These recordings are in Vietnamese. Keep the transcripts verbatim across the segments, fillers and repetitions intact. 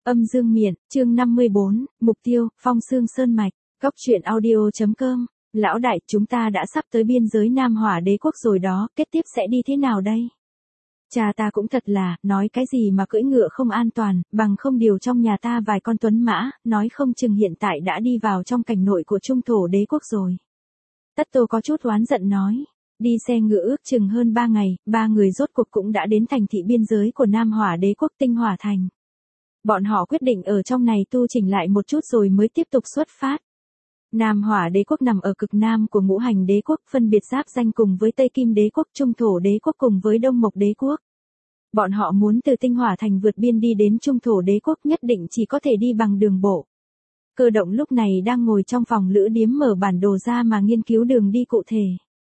Âm dương miện, chương năm mươi bốn, mục tiêu, phong xương sơn mạch, góc truyện audio.com. Lão đại, chúng ta đã sắp tới biên giới Nam Hỏa Đế quốc rồi đó, kế tiếp sẽ đi thế nào đây? Cha ta cũng thật là, nói cái gì mà cưỡi ngựa không an toàn, bằng không điều trong nhà ta vài con tuấn mã, nói không chừng hiện tại đã đi vào trong cảnh nội của Trung Thổ Đế quốc rồi. Tất Tô có chút oán giận nói. Đi xe ngựa ước chừng hơn ba ngày, ba người rốt cuộc cũng đã đến thành thị biên giới của Nam Hỏa Đế quốc Tinh Hỏa Thành. Bọn họ quyết định ở trong này tu chỉnh lại một chút rồi mới tiếp tục xuất phát. Nam Hỏa Đế quốc nằm ở cực nam của Ngũ Hành Đế quốc, phân biệt giáp danh cùng với Tây Kim Đế quốc, Trung Thổ Đế quốc cùng với Đông Mộc Đế quốc. Bọn họ muốn từ Tinh Hỏa Thành vượt biên đi đến Trung Thổ Đế quốc nhất định chỉ có thể đi bằng đường bộ. Cơ động lúc này đang ngồi trong phòng lữ điếm mở bản đồ ra mà nghiên cứu đường đi cụ thể.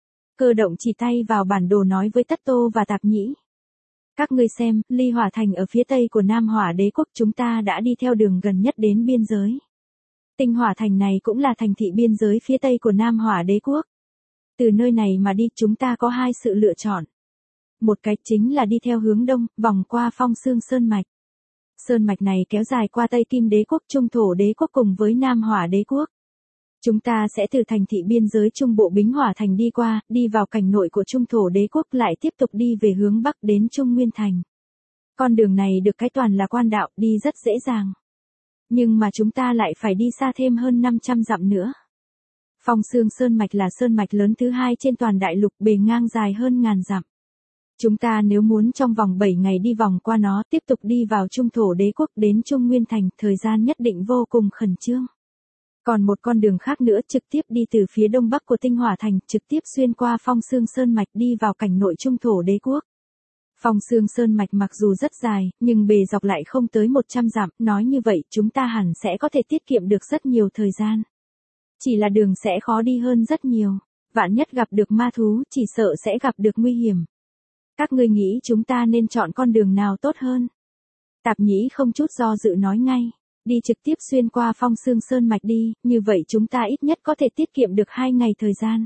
Cơ động chỉ tay vào bản đồ nói với Tất Tô và Tạp Nhĩ. Các ngươi xem, Ly Hỏa Thành ở phía tây của Nam Hỏa Đế quốc, chúng ta đã đi theo đường gần nhất đến biên giới. Tinh Hỏa Thành này cũng là thành thị biên giới phía tây của Nam Hỏa Đế quốc. Từ nơi này mà đi chúng ta có hai sự lựa chọn. Một cách chính là đi theo hướng đông, vòng qua Phong Xương Sơn Mạch. Sơn Mạch này kéo dài qua Tây Kim Đế quốc, Trung Thổ Đế quốc cùng với Nam Hỏa Đế quốc. Chúng ta sẽ từ thành thị biên giới Trung Bộ Bính Hỏa Thành đi qua, đi vào cảnh nội của Trung Thổ Đế quốc lại tiếp tục đi về hướng Bắc đến Trung Nguyên Thành. Con đường này được cái toàn là quan đạo, đi rất dễ dàng. Nhưng mà chúng ta lại phải đi xa thêm hơn năm trăm dặm nữa. Phong Xương Sơn Mạch là sơn mạch lớn thứ hai trên toàn đại lục, bề ngang dài hơn ngàn dặm. Chúng ta nếu muốn trong vòng bảy ngày đi vòng qua nó, tiếp tục đi vào Trung Thổ Đế quốc đến Trung Nguyên Thành, thời gian nhất định vô cùng khẩn trương. Còn một con đường khác nữa trực tiếp đi từ phía đông bắc của Tinh Hỏa Thành, trực tiếp xuyên qua Phong Xương Sơn Mạch đi vào cảnh nội Trung Thổ Đế quốc. Phong Xương Sơn Mạch mặc dù rất dài, nhưng bề dọc lại không tới một trăm dặm, nói như vậy chúng ta hẳn sẽ có thể tiết kiệm được rất nhiều thời gian. Chỉ là đường sẽ khó đi hơn rất nhiều, vạn nhất gặp được ma thú chỉ sợ sẽ gặp được nguy hiểm. Các ngươi nghĩ chúng ta nên chọn con đường nào tốt hơn? Tạp Nhĩ không chút do dự nói ngay. Đi trực tiếp xuyên qua Phong Xương Sơn Mạch đi, như vậy chúng ta ít nhất có thể tiết kiệm được hai ngày thời gian.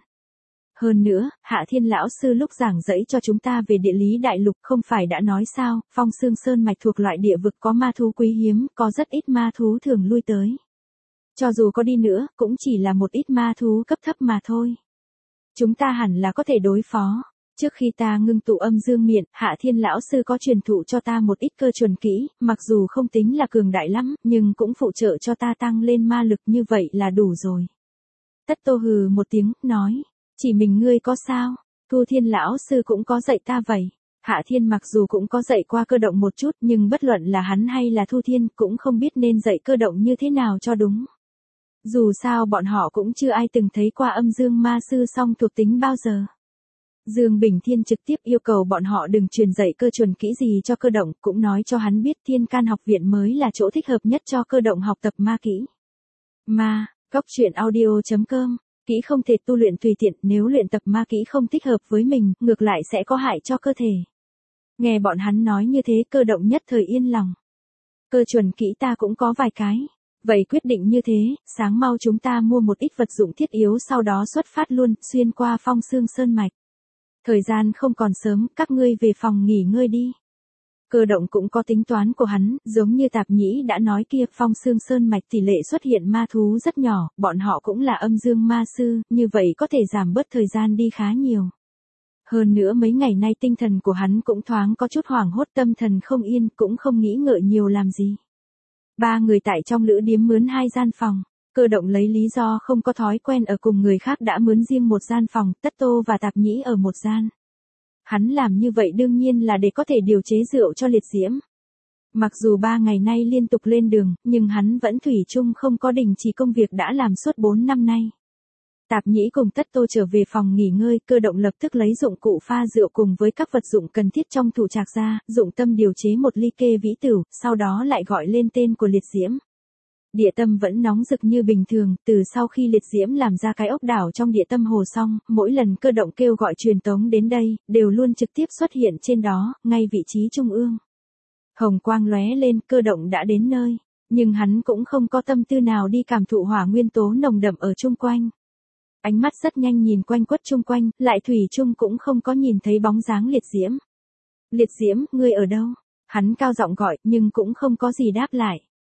Hơn nữa, Hạ Thiên Lão Sư lúc giảng dạy cho chúng ta về địa lý đại lục không phải đã nói sao, Phong Xương Sơn Mạch thuộc loại địa vực có ma thú quý hiếm, có rất ít ma thú thường lui tới. Cho dù có đi nữa, cũng chỉ là một ít ma thú cấp thấp mà thôi. Chúng ta hẳn là có thể đối phó. Trước khi ta ngưng tụ âm dương miện, Hạ Thiên Lão Sư có truyền thụ cho ta một ít cơ chuẩn kỹ, mặc dù không tính là cường đại lắm, nhưng cũng phụ trợ cho ta tăng lên ma lực, như vậy là đủ rồi. Tất Tô hừ một tiếng, nói, chỉ mình ngươi có sao, Thu Thiên Lão Sư cũng có dạy ta vậy. Hạ Thiên mặc dù cũng có dạy qua cơ động một chút, nhưng bất luận là hắn hay là Thu Thiên cũng không biết nên dạy cơ động như thế nào cho đúng. Dù sao bọn họ cũng chưa ai từng thấy qua âm dương ma sư song thuộc tính bao giờ. Dương Bình Thiên trực tiếp yêu cầu bọn họ đừng truyền dạy cơ chuẩn kỹ gì cho cơ động, cũng nói cho hắn biết Thiên Can học viện mới là chỗ thích hợp nhất cho cơ động học tập ma kỹ. Ma, góc truyện audio.com, kỹ không thể tu luyện tùy tiện, nếu luyện tập ma kỹ không thích hợp với mình, ngược lại sẽ có hại cho cơ thể. Nghe bọn hắn nói như thế, cơ động nhất thời yên lòng. Cơ chuẩn kỹ ta cũng có vài cái. Vậy quyết định như thế, sáng mau chúng ta mua một ít vật dụng thiết yếu sau đó xuất phát luôn, xuyên qua Phong Xương Sơn Mạch. Thời gian không còn sớm, các ngươi về phòng nghỉ ngơi đi. Cơ động cũng có tính toán của hắn, giống như Tạp Nhĩ đã nói kia, Phong Xương Sơn Mạch tỷ lệ xuất hiện ma thú rất nhỏ, bọn họ cũng là âm dương ma sư, như vậy có thể giảm bớt thời gian đi khá nhiều. Hơn nữa mấy ngày nay tinh thần của hắn cũng thoáng có chút hoảng hốt, tâm thần không yên, cũng không nghĩ ngợi nhiều làm gì. Ba người tại trong lữ điếm mướn hai gian phòng. Cơ động lấy lý do không có thói quen ở cùng người khác đã mướn riêng một gian phòng, Tất Tô và Tạp Nhĩ ở một gian. Hắn làm như vậy đương nhiên là để có thể điều chế rượu cho Liệt Diễm. Mặc dù ba ngày nay liên tục lên đường, nhưng hắn vẫn thủy chung không có đình chỉ công việc đã làm suốt bốn năm nay. Tạp Nhĩ cùng Tất Tô trở về phòng nghỉ ngơi, cơ động lập tức lấy dụng cụ pha rượu cùng với các vật dụng cần thiết trong thủ trạc ra, dụng tâm điều chế một ly kê vĩ tửu, sau đó lại gọi lên tên của Liệt Diễm. Địa tâm vẫn nóng rực như bình thường, từ sau khi Liệt Diễm làm ra cái ốc đảo trong địa tâm hồ xong, mỗi lần cơ động kêu gọi truyền tống đến đây, đều luôn trực tiếp xuất hiện trên đó, ngay vị trí trung ương. Hồng quang lóe lên, cơ động đã đến nơi, nhưng hắn cũng không có tâm tư nào đi cảm thụ hỏa nguyên tố nồng đậm ở chung quanh. Ánh mắt rất nhanh nhìn quanh quất chung quanh, lại thủy chung cũng không có nhìn thấy bóng dáng Liệt Diễm. Liệt Diễm, ngươi ở đâu? Hắn cao giọng gọi, nhưng cũng không có gì đáp lại.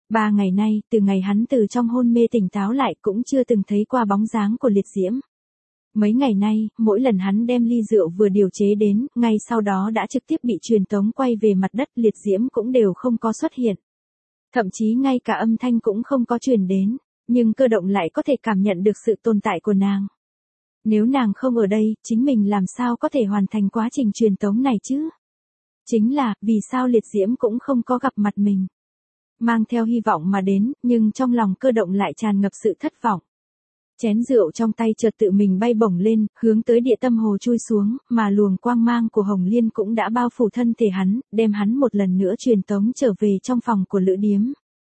Ba ngày nay, từ ngày hắn từ trong hôn mê tỉnh táo lại cũng chưa từng thấy qua bóng dáng của Liệt Diễm. Mấy ngày nay, mỗi lần hắn đem ly rượu vừa điều chế đến, ngay sau đó đã trực tiếp bị truyền tống quay về mặt đất, Liệt Diễm cũng đều không có xuất hiện. Thậm chí ngay cả âm thanh cũng không có truyền đến, nhưng Cơ Động lại có thể cảm nhận được sự tồn tại của nàng. Nếu nàng không ở đây, chính mình làm sao có thể hoàn thành quá trình truyền tống này chứ? Chính là, vì sao Liệt Diễm cũng không có gặp mặt mình? Mang theo hy vọng mà đến, nhưng trong lòng Cơ Động lại tràn ngập sự thất vọng. Chén rượu trong tay chợt tự mình bay bổng lên, hướng tới địa tâm hồ chui xuống, mà luồng quang mang của Hồng Liên cũng đã bao phủ thân thể hắn, đem hắn một lần nữa truyền tống trở về trong phòng của Lữ Điếm.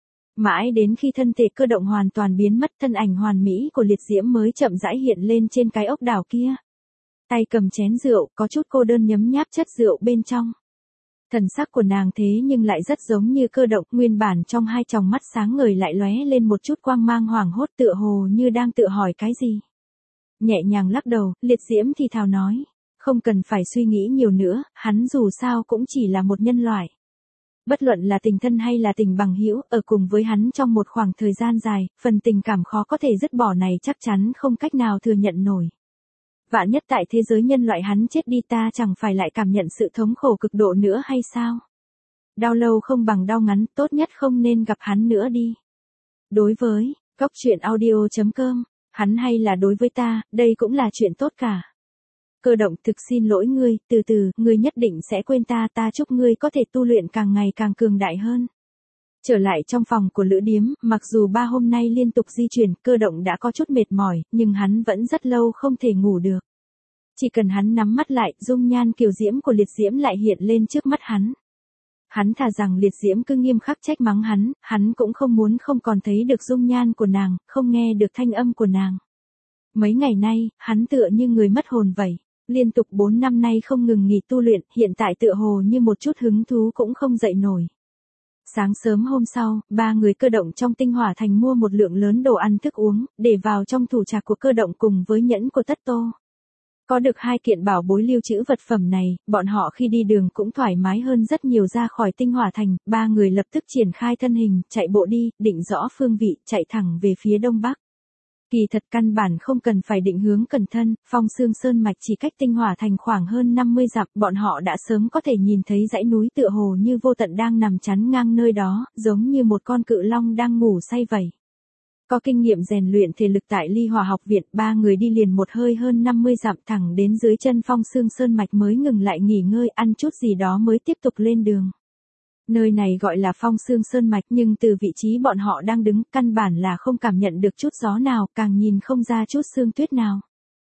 Mãi đến khi thân thể Cơ Động hoàn toàn biến mất, thân ảnh hoàn mỹ của Liệt Diễm mới chậm rãi hiện lên trên cái ốc đảo kia. Tay cầm chén rượu, có chút cô đơn nhấm nháp chất rượu bên trong. Thần sắc của nàng thế nhưng lại rất giống như Cơ Động, nguyên bản trong hai tròng mắt sáng ngời lại lóe lên một chút quang mang hoảng hốt, tựa hồ như đang tự hỏi cái gì. Nhẹ nhàng lắc đầu, Liệt Diễm thì thào nói, không cần phải suy nghĩ nhiều nữa, hắn dù sao cũng chỉ là một nhân loại. Bất luận là tình thân hay là tình bằng hữu, ở cùng với hắn trong một khoảng thời gian dài, phần tình cảm khó có thể dứt bỏ này chắc chắn không cách nào thừa nhận nổi. Vạn nhất tại thế giới nhân loại hắn chết đi, ta chẳng phải lại cảm nhận sự thống khổ cực độ nữa hay sao? Đau lâu không bằng đau ngắn, tốt nhất không nên gặp hắn nữa đi. Đối với Góc Truyện Audio chấm com, hắn hay là đối với ta, đây cũng là chuyện tốt cả. Cơ Động, thực xin lỗi ngươi, từ từ, ngươi nhất định sẽ quên ta, ta chúc ngươi có thể tu luyện càng ngày càng cường đại hơn. Trở lại trong phòng của Lữ Điếm, mặc dù ba hôm nay liên tục di chuyển, Cơ Động đã có chút mệt mỏi, nhưng hắn vẫn rất lâu không thể ngủ được. Chỉ cần hắn nắm mắt lại, dung nhan kiều diễm của Liệt Diễm lại hiện lên trước mắt hắn. Hắn thà rằng Liệt Diễm cứ nghiêm khắc trách mắng hắn, hắn cũng không muốn không còn thấy được dung nhan của nàng, không nghe được thanh âm của nàng. Mấy ngày nay, hắn tựa như người mất hồn vậy. Liên tục bốn năm nay không ngừng nghỉ tu luyện, hiện tại tựa hồ như một chút hứng thú cũng không dậy nổi. Sáng sớm hôm sau, ba người Cơ Động trong Tinh Hỏa Thành mua một lượng lớn đồ ăn thức uống, để vào trong thủ trạc của Cơ Động cùng với nhẫn của Tất Tô. Có được hai kiện bảo bối lưu trữ vật phẩm này, bọn họ khi đi đường cũng thoải mái hơn rất nhiều. Ra khỏi Tinh Hỏa Thành, ba người lập tức triển khai thân hình, chạy bộ đi, định rõ phương vị, chạy thẳng về phía đông bắc. Kỳ thật căn bản không cần phải định hướng cẩn thân, Phong Xương Sơn mạch chỉ cách Tinh Hỏa Thành khoảng hơn năm mươi dặm, bọn họ đã sớm có thể nhìn thấy dãy núi tựa hồ như vô tận đang nằm chắn ngang nơi đó, giống như một con cự long đang ngủ say vậy. Có kinh nghiệm rèn luyện thể lực tại Ly Hòa học viện, ba người đi liền một hơi hơn năm mươi dặm thẳng đến dưới chân Phong Xương Sơn mạch mới ngừng lại nghỉ ngơi, ăn chút gì đó mới tiếp tục lên đường. Nơi này gọi là Phong Xương Sơn mạch, nhưng từ vị trí bọn họ đang đứng, căn bản là không cảm nhận được chút gió nào, càng nhìn không ra chút sương tuyết nào.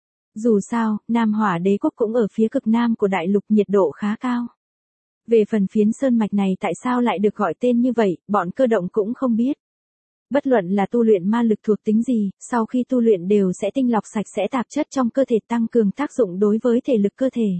Dù sao, Nam Hỏa Đế quốc cũng ở phía cực nam của đại lục, nhiệt độ khá cao. Về phần phiến sơn mạch này tại sao lại được gọi tên như vậy, bọn Cơ Động cũng không biết. Bất luận là tu luyện ma lực thuộc tính gì, sau khi tu luyện đều sẽ tinh lọc sạch sẽ tạp chất trong cơ thể, tăng cường tác dụng đối với thể lực cơ thể.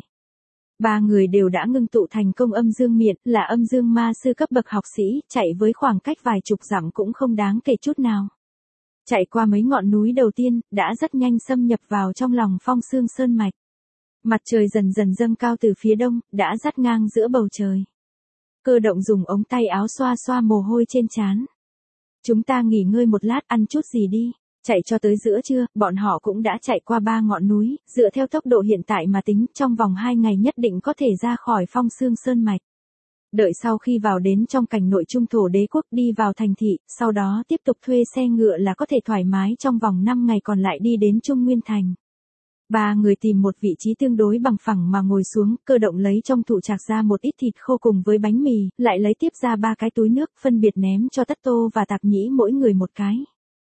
Ba người đều đã ngưng tụ thành công âm dương miện, là âm dương ma sư cấp bậc học sĩ, chạy với khoảng cách vài chục dặm cũng không đáng kể chút nào. Chạy qua mấy ngọn núi đầu tiên, đã rất nhanh xâm nhập vào trong lòng Phong Xương Sơn mạch. Mặt trời dần dần dâng cao từ phía đông, đã dắt ngang giữa bầu trời. Cơ Động dùng ống tay áo xoa xoa mồ hôi trên trán. Chúng ta nghỉ ngơi một lát, ăn chút gì đi. Chạy cho tới giữa trưa, bọn họ cũng đã chạy qua ba ngọn núi, dựa theo tốc độ hiện tại mà tính, trong vòng hai ngày nhất định có thể ra khỏi Phong Xương Sơn mạch. Đợi sau khi vào đến trong cảnh nội trung thổ đế quốc, đi vào thành thị, sau đó tiếp tục thuê xe ngựa là có thể thoải mái trong vòng năm ngày còn lại đi đến Trung Nguyên Thành. Ba người tìm một vị trí tương đối bằng phẳng mà ngồi xuống, Cơ Động lấy trong thủ trạc ra một ít thịt khô cùng với bánh mì, lại lấy tiếp ra ba cái túi nước, phân biệt ném cho Tất Tô và Tạp Nhĩ mỗi người một cái.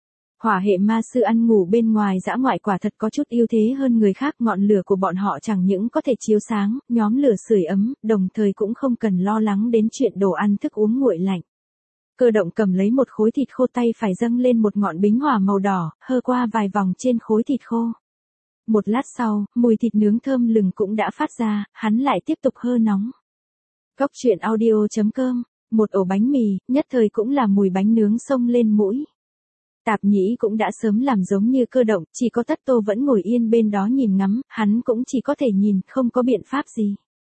Hỏa hệ ma sư ăn ngủ bên ngoài dã ngoại quả thật có chút ưu thế hơn người khác, ngọn lửa của bọn họ chẳng những có thể chiếu sáng, nhóm lửa sưởi ấm, đồng thời cũng không cần lo lắng đến chuyện đồ ăn thức uống nguội lạnh. Cơ Động cầm lấy một khối thịt khô, tay phải dâng lên một ngọn bính hỏa màu đỏ, hơ qua vài vòng trên khối thịt khô. Một lát sau, mùi thịt nướng thơm lừng cũng đã phát ra, hắn lại tiếp tục hơ nóng. Góc Truyện Audio chấm com, một ổ bánh mì, nhất thời cũng là mùi bánh nướng xông lên mũi. Tạp Nhĩ cũng đã sớm làm giống như Cơ Động, chỉ có Tất Tô vẫn ngồi yên bên đó nhìn ngắm, hắn cũng chỉ có thể nhìn, không có biện pháp gì.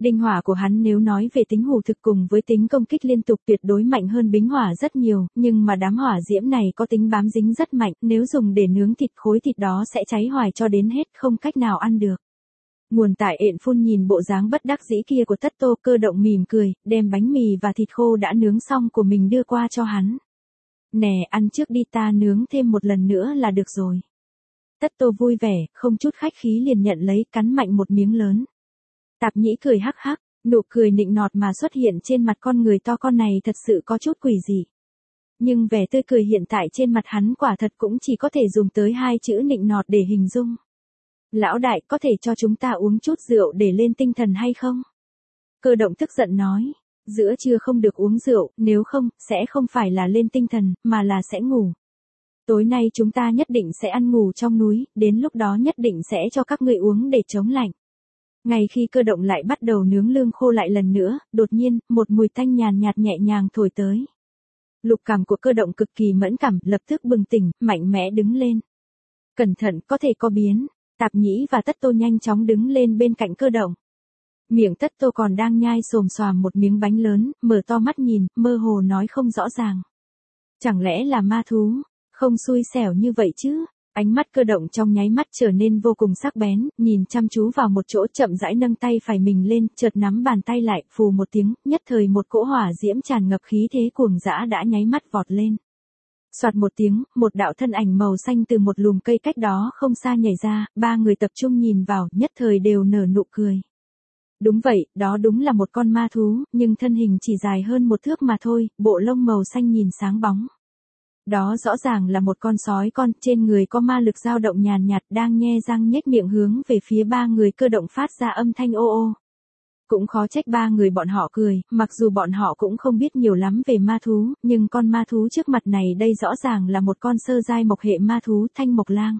Đinh hỏa của hắn nếu nói về tính hủ thực cùng với tính công kích liên tục tuyệt đối mạnh hơn bính hỏa rất nhiều, nhưng mà đám hỏa diễm này có tính bám dính rất mạnh, nếu dùng để nướng thịt khối thịt đó sẽ cháy hoài cho đến hết không cách nào ăn được. Nguồn tại ện phun nhìn bộ dáng bất đắc dĩ kia của Tất Tô, Cơ Động mỉm cười, đem bánh mì và thịt khô đã nướng xong của mình đưa qua cho hắn. Nè, ăn trước đi, ta nướng thêm một lần nữa là được rồi. Tất Tô vui vẻ, không chút khách khí liền nhận lấy, cắn mạnh một miếng lớn. Tạp Nhĩ cười hắc hắc, nụ cười nịnh nọt mà xuất hiện trên mặt con người to con này thật sự có chút quỷ dị. Nhưng vẻ tươi cười hiện tại trên mặt hắn quả thật cũng chỉ có thể dùng tới hai chữ nịnh nọt để hình dung. Lão đại, có thể cho chúng ta uống chút rượu để lên tinh thần hay không? Cơ Động tức giận nói, giữa trưa không được uống rượu, nếu không, sẽ không phải là lên tinh thần, mà là sẽ ngủ. Tối nay chúng ta nhất định sẽ ăn ngủ trong núi, đến lúc đó nhất định sẽ cho các ngươi uống để chống lạnh. Ngay khi Cơ Động lại bắt đầu nướng lương khô lại lần nữa, đột nhiên, một mùi tanh nhàn nhạt nhẹ nhàng thổi tới. Lục cảm của Cơ Động cực kỳ mẫn cảm, lập tức bừng tỉnh, mạnh mẽ đứng lên. Cẩn thận, có thể có biến. Tạp Nhĩ và Tất Tô nhanh chóng đứng lên bên cạnh Cơ Động. Miệng Tất Tô còn đang nhai xồm xoàm một miếng bánh lớn, mở to mắt nhìn, mơ hồ nói không rõ ràng. Chẳng lẽ là ma thú? Không xui xẻo như vậy chứ? Ánh mắt Cơ Động trong nháy mắt trở nên vô cùng sắc bén, nhìn chăm chú vào một chỗ, chậm rãi nâng tay phải mình lên, chợt nắm bàn tay lại, phù một tiếng, nhất thời một cỗ hỏa diễm tràn ngập khí thế cuồng dã đã nháy mắt vọt lên. Soạt một tiếng, một đạo thân ảnh màu xanh từ một lùm cây cách đó không xa nhảy ra, ba người tập trung nhìn vào, nhất thời đều nở nụ cười. Đúng vậy, đó đúng là một con ma thú, nhưng thân hình chỉ dài hơn một thước mà thôi, bộ lông màu xanh nhìn sáng bóng. Đó rõ ràng là một con sói con, trên người có ma lực dao động nhàn nhạt, đang nhe răng nhếch miệng hướng về phía ba người Cơ Động phát ra âm thanh ô ô. Cũng khó trách ba người bọn họ cười, mặc dù bọn họ cũng không biết nhiều lắm về ma thú, nhưng con ma thú trước mặt này đây rõ ràng là một con sơ giai mộc hệ ma thú, Thanh Mộc Lang.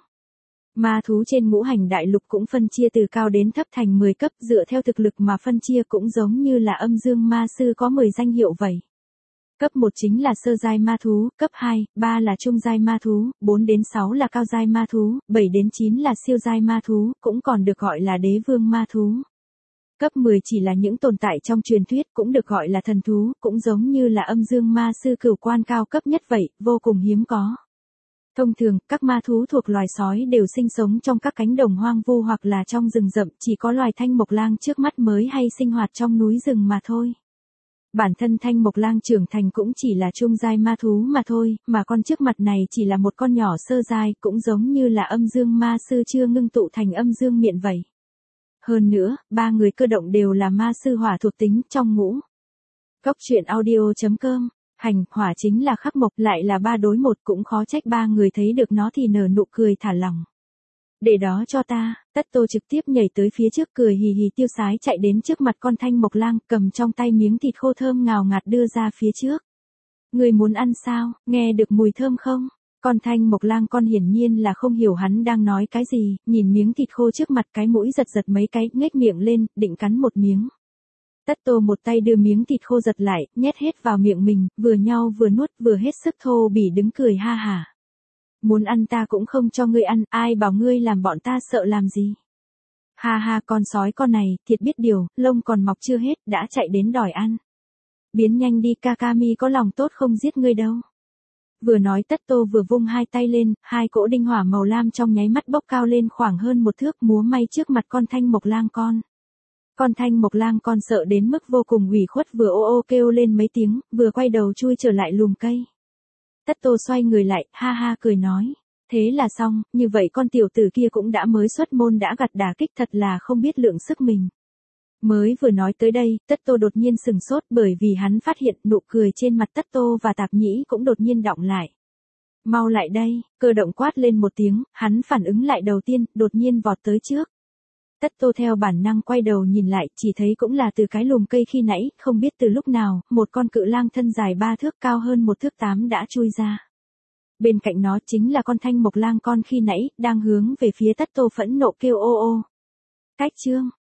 Ma thú trên ngũ hành đại lục cũng phân chia từ cao đến thấp thành mười cấp, dựa theo thực lực mà phân chia cũng giống như là âm dương ma sư có mười danh hiệu vậy. Cấp một chính là sơ giai ma thú, cấp hai, ba là trung giai ma thú, bốn đến sáu là cao giai ma thú, bảy đến chín là siêu giai ma thú, cũng còn được gọi là đế vương ma thú. Cấp mười chỉ là những tồn tại trong truyền thuyết, cũng được gọi là thần thú, cũng giống như là âm dương ma sư cửu quan cao cấp nhất vậy, vô cùng hiếm có. Thông thường, các ma thú thuộc loài sói đều sinh sống trong các cánh đồng hoang vu hoặc là trong rừng rậm, chỉ có loài Thanh Mộc Lang trước mắt mới hay sinh hoạt trong núi rừng mà thôi. Bản thân Thanh Mộc Lang trưởng thành cũng chỉ là trung giai ma thú mà thôi, mà con trước mặt này chỉ là một con nhỏ sơ giai, cũng giống như là âm dương ma sư chưa ngưng tụ thành âm dương miện vậy. Hơn nữa, ba người Cơ Động đều là ma sư hỏa thuộc tính trong ngũ. Cốc truyện audio chấm com, hành, hỏa chính là khắc mộc, lại là ba đối một, cũng khó trách ba người thấy được nó thì nở nụ cười thả lỏng. Để đó cho ta, Tất Tô trực tiếp nhảy tới phía trước cười hì hì tiêu sái chạy đến trước mặt con Thanh Mộc Lang, cầm trong tay miếng thịt khô thơm ngào ngạt đưa ra phía trước. Người muốn ăn sao, nghe được mùi thơm không? Con Thanh Mộc Lang con hiển nhiên là không hiểu hắn đang nói cái gì, nhìn miếng thịt khô trước mặt cái mũi giật giật mấy cái, nhếch miệng lên, định cắn một miếng. Tất Tô một tay đưa miếng thịt khô giật lại, nhét hết vào miệng mình, vừa nhau vừa nuốt, vừa hết sức thô bỉ đứng cười ha hả. Muốn ăn ta cũng không cho ngươi ăn, ai bảo ngươi làm bọn ta sợ làm gì. Ha ha, con sói con này, thiệt biết điều, lông còn mọc chưa hết, đã chạy đến đòi ăn. Biến nhanh đi, Kakami có lòng tốt không giết ngươi đâu. Vừa nói Tất Tô vừa vung hai tay lên, hai cỗ đinh hỏa màu lam trong nháy mắt bốc cao lên khoảng hơn một thước, múa may trước mặt con Thanh Mộc Lang con. Con Thanh Mộc Lang con sợ đến mức vô cùng ủy khuất, vừa ô ô kêu lên mấy tiếng, vừa quay đầu chui trở lại lùm cây. Tất Tô xoay người lại, ha ha cười nói, thế là xong, như vậy con tiểu tử kia cũng đã mới xuất môn đã gặt đả kích, thật là không biết lượng sức mình. Mới vừa nói tới đây, Tất Tô đột nhiên sừng sốt bởi vì hắn phát hiện nụ cười trên mặt Tất Tô và Tạp Nhĩ cũng đột nhiên đọng lại. Mau lại đây, Cơ Động quát lên một tiếng, hắn phản ứng lại đầu tiên, đột nhiên vọt tới trước. Tất Tô theo bản năng quay đầu nhìn lại, chỉ thấy cũng là từ cái lùm cây khi nãy, không biết từ lúc nào, một con cự lang thân dài ba thước cao hơn một thước tám đã chui ra. Bên cạnh nó chính là con Thanh Mộc Lang con khi nãy, đang hướng về phía Tất Tô phẫn nộ kêu ô ô. Cách chương